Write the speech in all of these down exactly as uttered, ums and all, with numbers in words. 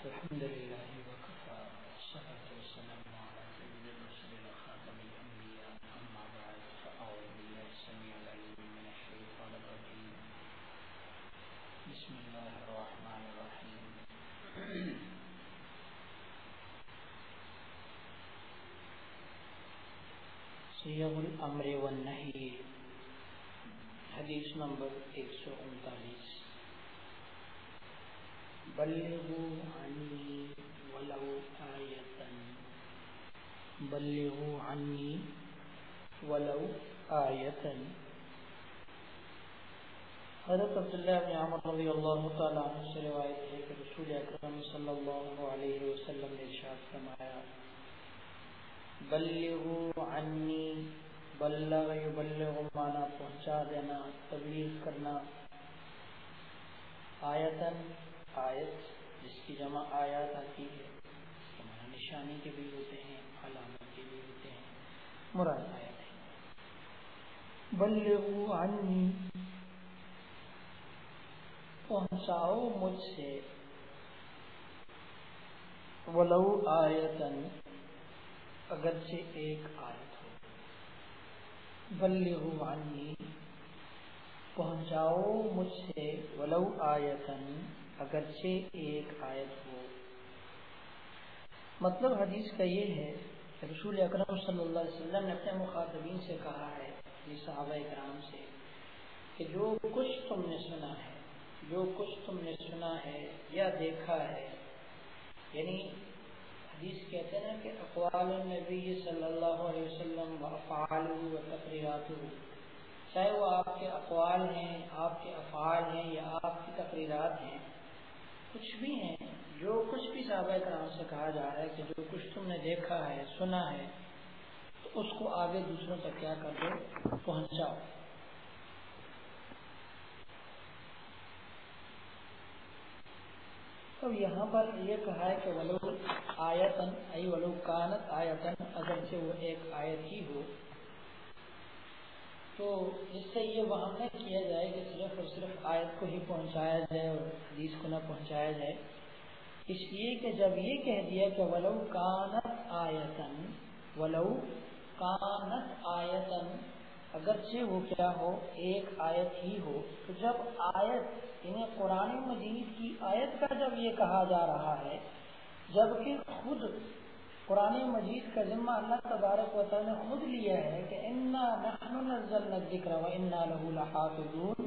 الحمد لله وكفى والصلاة والسلام على سيد الرسل وخاتم الأنبياء أما بعد فأعوذ بالله السميع العليم من الشيطان الرجيم بسم الله الرحمن الرحيم صيغ الأمر والنهي حدیث نمبر ایک سو انتالیس بلغوا عنی ولو آیتا بلغوا عنی ولو آیتا حضرت عبداللہ بن عمر رضی اللہ تعالیٰ عنہ سے روایت ہے کہ رسول اکرم صلی اللہ علیہ وسلم نے ارشاد فرمایا بلغوا عنی، بلغ یبلغ مانا پہنچا دینا، تبلیغ کرنا، آیتن آیت جس کی جمع آیات آتی ہے، اس کے معنی نشانی کے بھی ہوتے ہیں، علامت کے بھی ہوتے ہیں، مراد آیت ہے۔ بلغوا عنی، پہنچاؤ مجھ سے، ولو آیتن، اگرچہ ایک آیت ہو۔ بلغوا عنی، پہنچاؤ مجھ سے، ولو آیتن، اگرچہ ایک آیت ہو۔ مطلب حدیث کا یہ ہے کہ رسول اکرم صلی اللہ علیہ وسلم نے اپنے مخاطبین سے کہا ہے، یہ صحابہ کرام سے، کہ جو کچھ تم نے سنا ہے، جو کچھ تم نے سنا ہے یا دیکھا ہے، یعنی حدیث کہتے ہیں کہ اقوال النبی صلی اللہ علیہ وسلم و افعالہ و تقریراتہ، چاہے وہ آپ کے اقوال ہیں، آپ کے افعال ہیں یا آپ کی تقریرات ہیں، کچھ بھی ہیں، جو کچھ بھی صحابہ کرام سے کہا جا رہا ہے کہ جو کچھ تم نے دیکھا ہے، سنا ہے، تو اس کو آگے دوسروں تک کیا کر دو، پہنچاؤ۔ تو یہاں پر یہ کہا ہے کہ ولو آیتن ای ولو کانت آیتن، اگرچہ وہ ایک آیت ہی ہو، تو اس سے یہ وہم نہ کیا جائے کہ صرف اور صرف آیت کو ہی پہنچایا جائے اور حدیث کو نہ پہنچایا جائے، اس لیے کہ جب یہ کہہ دیا کہ ولو کانت آیتن، ولو کانت آیتن، اگرچہ وہ کیا ہو، ایک آیت ہی ہو، تو جب آیت یعنی قرآن مجید کی آیت کا جب یہ کہا جا رہا ہے، جبکہ خود قرآن مجید کا ذمہ اللہ تبارک و تعالی نے خود لیا ہے کہ انا نحن نزلنا الذکر و انا لہ لحافظون،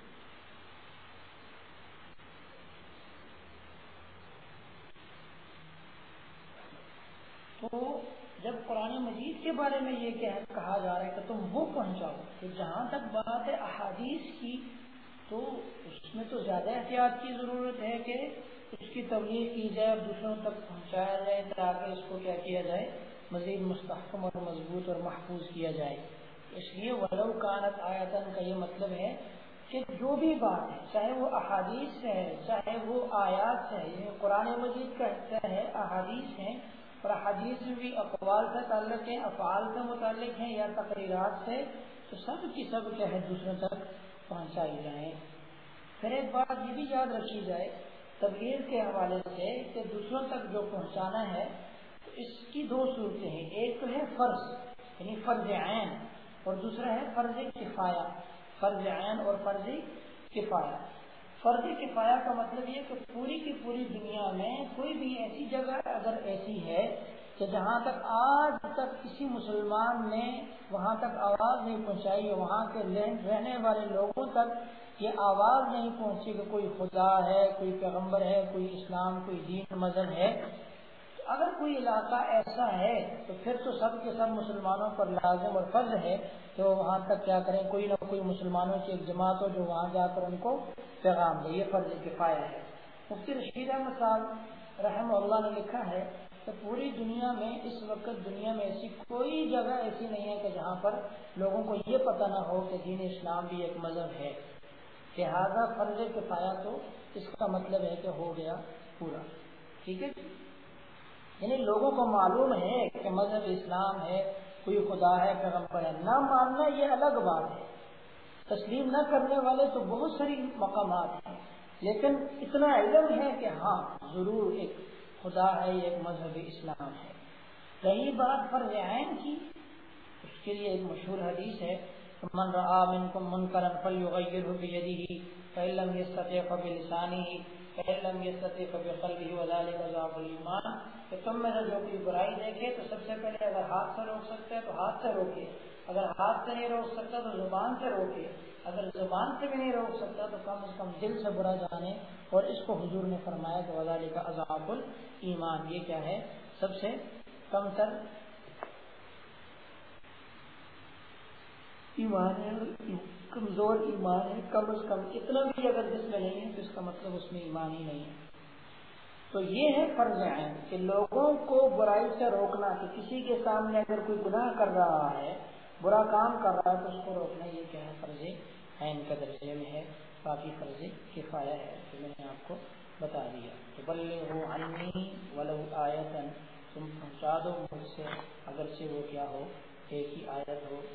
تو جب قرآن مجید کے بارے میں یہ کہا جا رہا ہے کہ تم وہ پہنچاؤ، تو جہاں تک بات ہے احادیث کی، تو اس میں تو زیادہ احتیاط کی ضرورت ہے کہ اس کی تبلیغ کی جائے اور دوسروں تک پہنچایا جائے تاکہ اس کو کیا کیا جائے، مزید مستحکم اور مضبوط اور محفوظ کیا جائے۔ اس لیے ولو کانت آیتن کا یہ مطلب ہے کہ جو بھی بات ہے، چاہے وہ احادیث سے ہے، چاہے وہ آیات سے ہے، یعنی قرآن مجید کا حصہ ہے، احادیث ہیں، اور احادیث میں بھی اقوال سے تعلق ہیں، افعال سے متعلق ہیں یا تقریرات سے، تو سب کی سب کیا ہے، دوسروں تک پہنچائی جائیں۔ پھر ایک بات یہ بھی یاد رکھی جائے تبلیغ کے حوالے سے کہ دوسروں تک جو پہنچانا ہے، تو اس کی دو صورتیں ہیں، ایک تو ہے فرض یعنی فرض عین، اور دوسرا ہے فرض کفایہ، فرض عین اور فرض کفایہ۔ فرض کفایہ کا مطلب یہ کہ پوری کی پوری دنیا میں کوئی بھی ایسی جگہ اگر ایسی ہے کہ جہاں تک آج تک کسی مسلمان نے وہاں تک آواز نہیں پہنچائی، وہاں کے رہنے والے لوگوں تک یہ آواز نہیں پہنچی کہ کوئی خدا ہے، کوئی پیغمبر ہے، کوئی اسلام، کوئی دین مذہب ہے، تو اگر کوئی علاقہ ایسا ہے تو پھر تو سب کے سب مسلمانوں پر لازم اور فرض ہے کہ وہ وہاں تک کیا کریں، کوئی نہ کوئی مسلمانوں کی ایک جماعت ہو جو وہاں جا کر ان کو پیغام دے، یہ فرض کفایہ ہے۔ مفتی رشید احمد صاحب رحمہ اللہ نے لکھا ہے کہ پوری دنیا میں اس وقت دنیا میں ایسی کوئی جگہ ایسی نہیں ہے کہ جہاں پر لوگوں کو یہ پتہ نہ ہو کہ دین اسلام بھی ایک مذہب ہے، لہذا فرض کفایہ تو اس کا مطلب ہے کہ ہو گیا پورا، ٹھیک ہے، یعنی لوگوں کو معلوم ہے کہ مذہب اسلام ہے، کوئی خدا ہے، پیغمبر ہے، نہ ماننا یہ الگ بات ہے، تسلیم نہ کرنے والے تو بہت ساری مقامات ہیں، لیکن اتنا علم ہے کہ ہاں ضرور ایک خدا ہے، ایک مذہب اسلام ہے۔ رہی بات فرض عین کی، اس کے لیے ایک مشہور حدیث ہے، من رأى منكم منكرا فليغيره بيده فإن لم يستطع فبلسانه فإن لم يستطع فبقلبه وذلك ضعف الإيمان، کہ تم میں سے جو کوئی برائی دیکھے تو سب سے پہلے اگر ہاتھ سے روک سکتے ہیں تو ہاتھ سے روکے، اگر ہاتھ سے نہیں روک سکتا تو زبان سے روکے، اگر زبان سے بھی نہیں روک سکتا تو کم از کم دل سے برا جانے۔ اور اس کو حضور نے فرمایا کہ وذلك اضعاف الایمان، یہ کیا ہے؟ سب سے کم تر ایمان ہے، کمزور ایمان ہے۔ کم از کم اتنا بھی اگر جس میں نہیں ہے تو اس کا مطلب اس میں ایمان ہی نہیں ہے۔ تو یہ ہے فرض عین کہ لوگوں کو برائی سے روکنا، کہ کسی کے سامنے اگر کوئی گناہ کر رہا ہے، برا کام کر رہا ہے تو اس کو روکنا، یہ کیا ہے؟ فرض عین کا درجے میں ہے، باقی فرض کفایہ ہے جو میں نے آپ کو بتا دیا۔ تو بلغوا عنی ولو آیۃ، تم پہنچا دو مجھ سے اگرچہ وہ کیا ہو؟ ایک ہی آیت ہو۔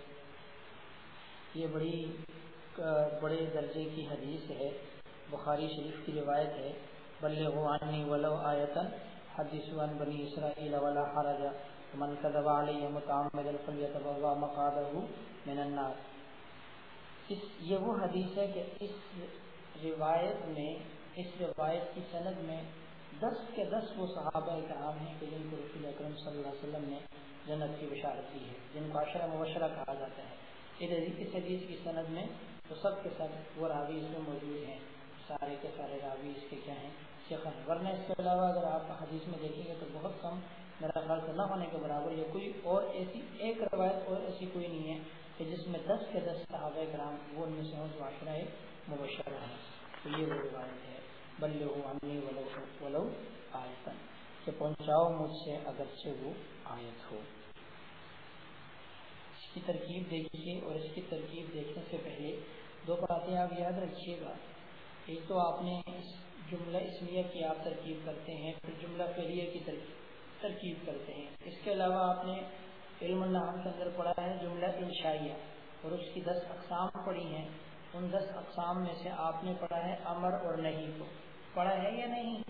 یہ بڑی بڑے درجے کی حدیث ہے، بخاری شریف کی روایت ہے، بلغوا عنی ولو آیۃ حدثوا عن بنی اسرائیل ولا حرج من کذب علی متعمدا فلیتبوأ مقعدہ من النار۔ اس یہ وہ حدیث ہے کہ اس روایت میں، اس روایت کی سند میں دس کے دس وہ صحابہ کرام ہیں کہ جن کو رسول اکرم صلی اللہ علیہ وسلم نے جنت کی بشارت دی ہے، جن کو عشرہ مبشرہ کہا جاتا ہے۔ اس حدیث کی سند میں تو سب کے سب وہ راوی اس میں موجود ہیں، سارے کے سارے راوی اس کے کیا ہیں؟ ثقہ ہیں۔ ورنہ اس کے علاوہ اگر آپ حدیث میں دیکھیں گے تو بہت کم، میرا خیال سے نہ ہونے کے برابر، یا کوئی اور ایسی ایک روایت اور ایسی کوئی نہیں ہے کہ جس میں دس کے دس صحابہ کرام وہ ان میں سے جو عشرہ مبشرہ ہیں۔ تو یہ وہ روایت ہے، بلغوا عنی ولو ولو آیۃ، کہ پہنچاؤ مجھ سے اگرچہ وہ آیت ہو۔ اس کی ترکیب دیکھیے، اور اس کی ترکیب دیکھنے سے پہلے دو باتیں آپ یاد رکھیے گا۔ ایک تو آپ نے اس جملہ اسمیہ کی آپ ترکیب کرتے ہیں، پھر جملہ فعلیہ کی ترکیب کرتے ہیں۔ اس کے علاوہ آپ نے علم النحو کے اندر پڑھا ہے جملہ انشائیہ، اور اس کی دس اقسام پڑھی ہیں۔ ان دس اقسام میں سے آپ نے پڑھا ہے امر اور نہیں کو، پڑھا ہے یا نہیں؟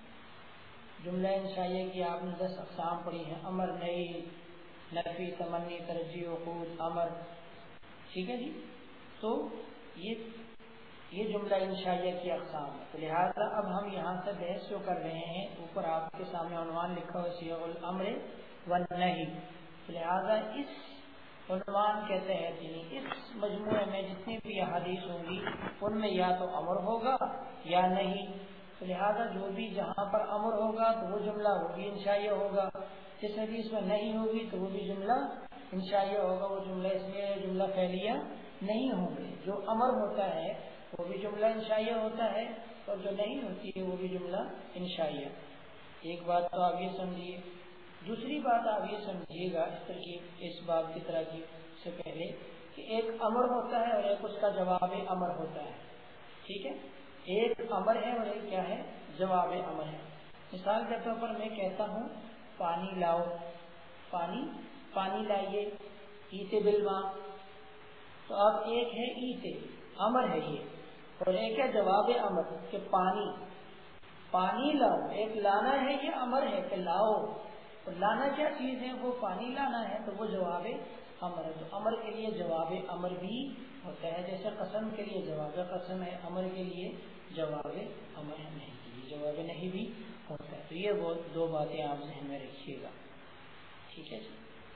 جملہ انشائیہ کی آپ نے دس اقسام پڑھی ہیں، امر، نہیں، نفی، تمنی، ترجیح، عقود، امر، ٹھیک ہے جی۔ تو یہ یہ جملہ انشائیہ کی اقسام ہے۔ تو لہٰذا اب ہم یہاں سے بحث جو کر رہے ہیں، اوپر آپ کے سامنے عنوان لکھا ہوا صیغ الامر والنہی، تو لہٰذا اس عنوان کے تحت یعنی اس مجموعے میں جتنی بھی احادیث ہوں گی ان میں یا تو امر ہوگا یا نہیں۔ تو لہٰذا جو بھی جہاں پر امر ہوگا تو وہ جملہ وہ بھی انشائیہ ہوگا، جس حدیث میں نہیں ہوگی تو وہ بھی جملہ انشائیہ ہوگا، وہ جملہ اس میں جملہ فعلیہ نہیں ہوں گے۔ جو امر ہوتا ہے وہ بھی جملہ انشائیہ ہوتا ہے، اور جو نہیں ہوتی ہے وہ بھی جملہ انشائیہ۔ ایک بات تو آپ یہ سمجھیے۔ دوسری بات آپ یہ سمجھیے گا اس ترکیب اس باب کی ترکیب سے پہلے کہ ایک امر ہوتا ہے اور ایک اس کا جواب امر ہوتا ہے، ٹھیک ہے؟ ایک امر ہے اور ایک کیا ہے؟ جواب امر ہے۔ مثال کے طور پر میں کہتا ہوں پانی لاؤ، پانی پانی لائیے، ایتے بالماء، تو اب ایک ہے ایتے، امر ہے یہ، اور ایک ہے جواب امر کہ پانی پانی لاؤ۔ ایک لانا ہے، یہ امر ہے کہ لاؤ، اور لانا کیا چیز ہے؟ وہ پانی لانا ہے، تو وہ جواب امر ہے۔ تو امر کے لیے جواب امر بھی ہوتا ہے، جیسے قسم کے لیے جواب قسم ہے، امر کے لیے جواب امر ہے، نہیں کے لیے جواب نہیں بھی ہوتا ہے۔ تو یہ وہ دو باتیں آپ ذہن میں رکھیے گا، ٹھیک ہے جی۔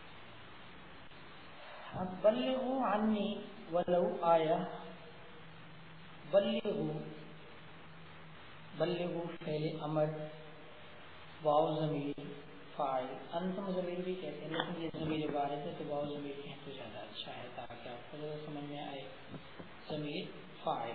اب بلغوا عنی ولو آیہ، بلغوا بلغوا فعل امر، واو ضمیر فاعل، انتم ضمیر بھی کہتے ہیں لیکن یہ ضمیر عبارت ہے تو واو ضمیر کہیں تو زیادہ اچھا ہے تاکہ آپ کو زیادہ سمجھ میں آئے۔ ضمیر فاعل،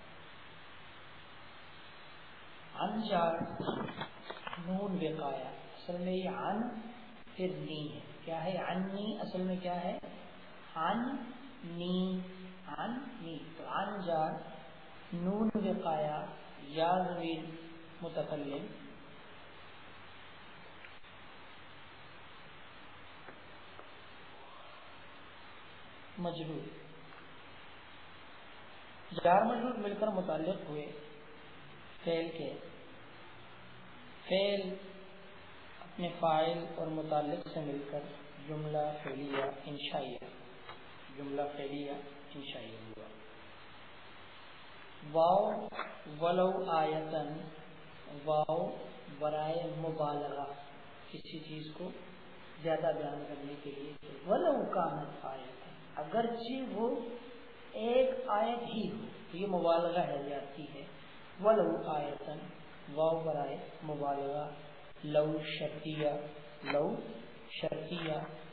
عن جار نون وقایا، اصل میں یہ عن پھر نی ہے، کیا ہے؟ عنی اصل میں کیا ہے؟ عن نی، عن نی، تو عن جار نون وقایا یا ضمیر متکلم، مجرور، جار مجرور مل کر متعلق ہوئے، فعل کے فعل اپنے فاعل اور متعلق سے مل کر جملہ فعلیہ انشائیہ جملہ فعلیہ انشائیہ ہوا. واو ولو آیتن، واو برائے مبالغہ، کسی چیز کو زیادہ بیان کرنے کے لیے. ولو کانت آیتن، اگرچہ وہ ایک آیت ہی ہو، یہ مبالغہ ہے، زیادتی ہے. ولو آیتن، واو برائے مبالغہ. لو شرطیہ، لو شرطیہ.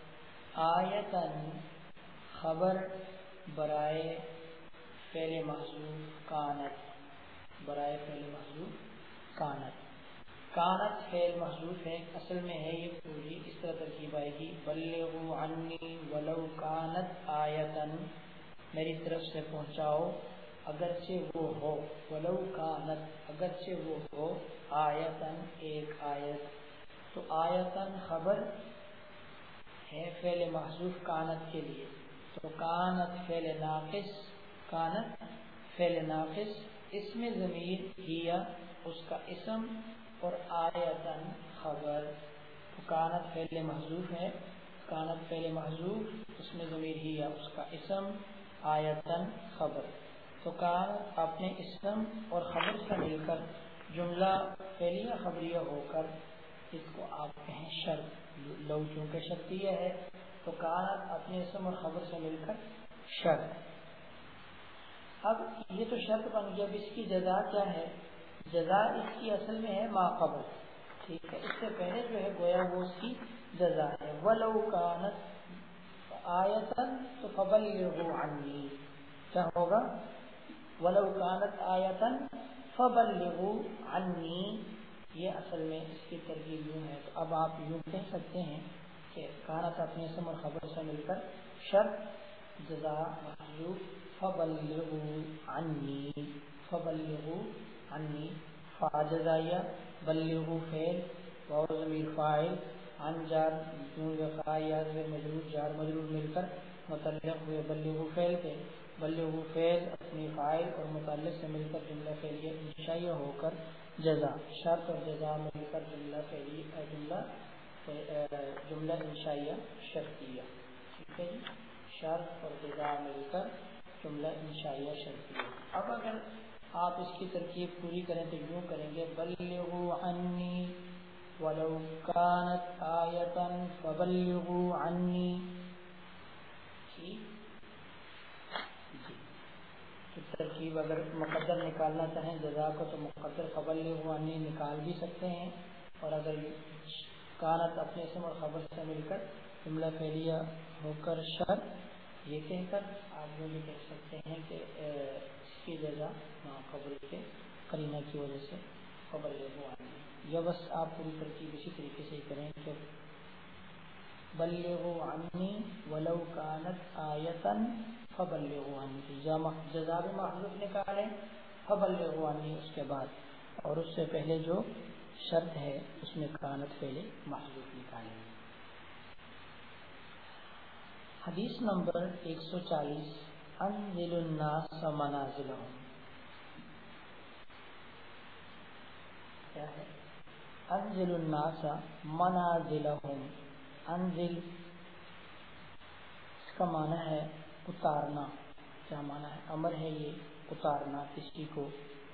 آیتن خبر برائے فعل محذوف کانت، برائے فعل محذوف کانت. کانت فعل محذوف ہے، اصل میں ہے یہ پوری اس طرح ترکیب آئے گی. بلغوا عنی ولو کانت آیتن، میری طرف سے پہنچاؤ اگرچہ وہ ہو. ولو کانت، اگرچہ وہ ہو. آیتن ایک آیت. تو آیتن خبر ہے فعل محذوف کانت کے لیے. تو کانت فعل ناقص، کانت فعل ناقص، اس میں ضمیر ہیا اس کا اسم اور آیتن خبر. تو کانت فعل محذوف ہے، کانت فعل محذوف، اس میں ضمیر ہیا اس کا اسم، آیتن خبر. تو کانت اپنے اسم اور خبر سے مل کر جملہ فعلیہ خبریہ ہو کر، اس کو آپ کہیں شرط. لو چونکہ شرطیہ ہے تو کانت اپنے اسم اور خبر سے مل کر شرط. اب یہ تو شرط بن گیا. اب اس کی جزا کیا ہے؟ جزا اس کی اصل میں ہے ما قبل، ٹھیک ہے، اس سے پہلے جو ہے گویا وہ اس کی جزا ہے. ولو کانت آیتن تو فبلغوا عنی، کیا ہوگا؟ ولو کانت آیتن فبلغوا عنی. یہ اصل میں اس کی ترکیب یوں ہے. تو اب آپ یوں کہہ سکتے ہیں کہ کانت اپنے اسم اور خبر سے مل کر شرط، جزا محذوف فبلغوا عنی، فبلغوا عنی. فا جزائیہ، بلغوا فعل، واو ضمیر فاعل، عن جار مجرور، جار مجرور مل کر متعلق ہوئے بلغوا فعل کے. بلغوا فعل اپنی فاعل اور متعلق سے مل کر جملہ فعلیہ انشائیہ ہو کر جزا، شرط اور جزا مل کر جملہ فعلیہ جملہ جملہ انشائیہ شرطیہ. ٹھیک ہے جی، شرط اور جزا مل کر جملہ انشائیہ شرطیہ. اب اگر آپ اس کی ترکیب پوری کریں تو یوں کریں گے: بلغوا عنی ولو کانت آیتن فبلغوا عنی. ٹھیک جی. تو ترکیب اگر مقدر نکالنا چاہیں جزا کو تو مقدر فبلغوا عنی نکال بھی سکتے ہیں، اور اگر کانت اپنے اسم اور خبر سے مل کر جملہ فعلیہ ہو کر شرط، یہ کہہ کر آپ یہ بھی کہہ سکتے ہیں کہ اس کی جزا خبر کے قرینہ کی وجہ سے فبلغوا عنی. یا بس آپ پوری ترکیب اسی طریقے سے کریں کہ بلغوا عنی ولو کانت آیتن فبلغوا عنی. جزا بھی محذوف نکالیں فبلغوا عنی اس کے بعد، اور اس سے پہلے جو شرط ہے اس میں کانت فعل محذوف نکالیں. حدیث نمبر ایک سو چالیس. انزل الناس منازلهم. کیا ہے؟ انزل الناس منازلهم. انزل اس کا معنی ہے اتارنا. کیا معنی ہے؟ امر ہے یہ اتارنا کسی کو.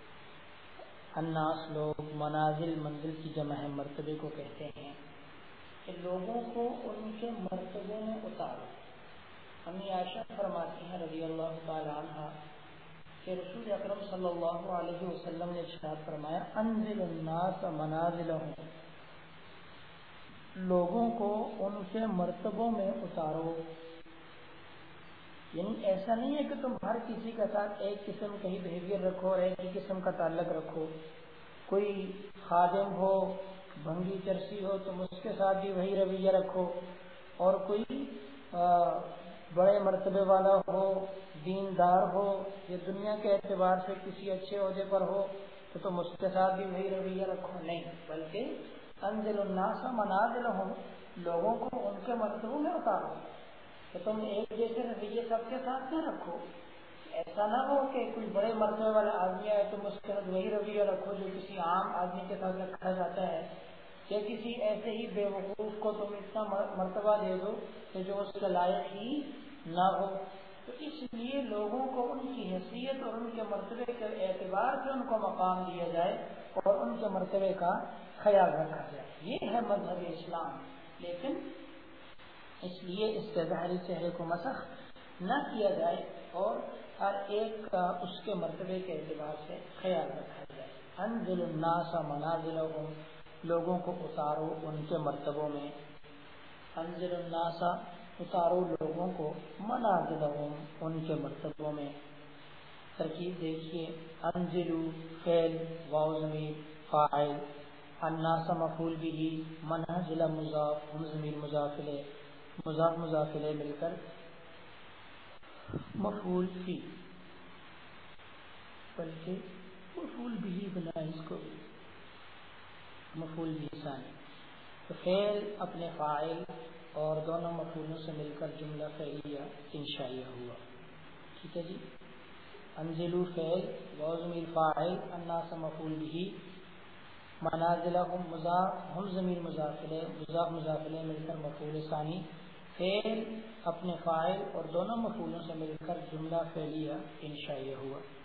الناس لوگ، منازل منزل کی جمع ہے، مرتبے کو کہتے ہیں کہ لوگوں کو ان کے مرتبے میں اتارو. امی عائشہ فرماتی ہیں رضی اللہ تعالی عنہ کہ رسول اکرم صلی اللہ علیہ وسلم نے ارشاد فرمایا: انزل الناس منازلهم. لوگوں کو ان کے مرتبوں میں اتارو. یعنی ایسا نہیں ہے کہ تم ہر کسی کے ساتھ ایک قسم کا ہی بہیویئر رکھو اور ایک ہی قسم کا تعلق رکھو. کوئی خادم ہو، بھنگی چرسی ہو، تم اس کے ساتھ بھی وہی رویہ رکھو، اور کوئی بڑے مرتبے والا ہو، دیندار ہو، یا دنیا کے اعتبار سے کسی اچھے عہدے پر ہو تو تم اس کے ساتھ بھی وہی رویہ رکھو. نہیں، بلکہ انزل الناس منازلهم، لوگوں کو ان کے مرتبوں میں اتارو. تو تم ایک جیسے رویے سب کے ساتھ نہ رکھو. ایسا نہ ہو کہ کوئی بڑے مرتبے والا آدمی آئے تم اس کے ساتھ وہی رویہ رکھو جو کسی عام آدمی کے ساتھ رکھا جاتا ہے، یا کسی ایسے ہی بے وقوف کو تم اتنا مرتبہ دے دو کہ جو اس کے لائق ہی نہ ہو۔ تو اس لیے لوگوں کو ان کی حیثیت اور ان کے مرتبے کے اعتبار سے ان کو مقام دیا جائے اور ان کے مرتبے کا خیال رکھا جائے، یہ ہے مذہب اسلام۔ لیکن اس لیے اس کے ظاہری چہرے کو مسخ نہ کیا جائے اور ہر ایک کا اس کے مرتبے کے اعتبار سے خیال رکھا جائے۔ انزل الناس منازلہم، لوگوں کو اتارو ان کے مرتبوں میں، انزل الناس اتارو لوگوں کو منازلہم ان کے مرتبوں میں۔ ترکیب دیکھیے، انزلو فعل، واو ضمیر فاعل، الناس مفعول بھی، منازل مضاف، ہم ضمیر مضاف الیہ، مضاف مضاف الیہ مل کر مفعول فی، بلکہ مفعول بھی بنا اس کو مفعول بھی ثانی، تو فعل اپنے فاعل اور دونوں مفعولوں سے مل کر جملہ فعلیہ انشائیہ ہوا۔ ٹھیک ہے جی، انزلوا فعل، واو ضمیر فاعل، الناس مفعول بھی، منازلہم مضاف، ہم ضمیر مضاف الیہ، مضاف مضاف الیہ مل کر مفعول ثانی، فعل اپنے فاعل اور دونوں مفعولوں سے مل کر جملہ فعلیہ انشائیہ ہوا۔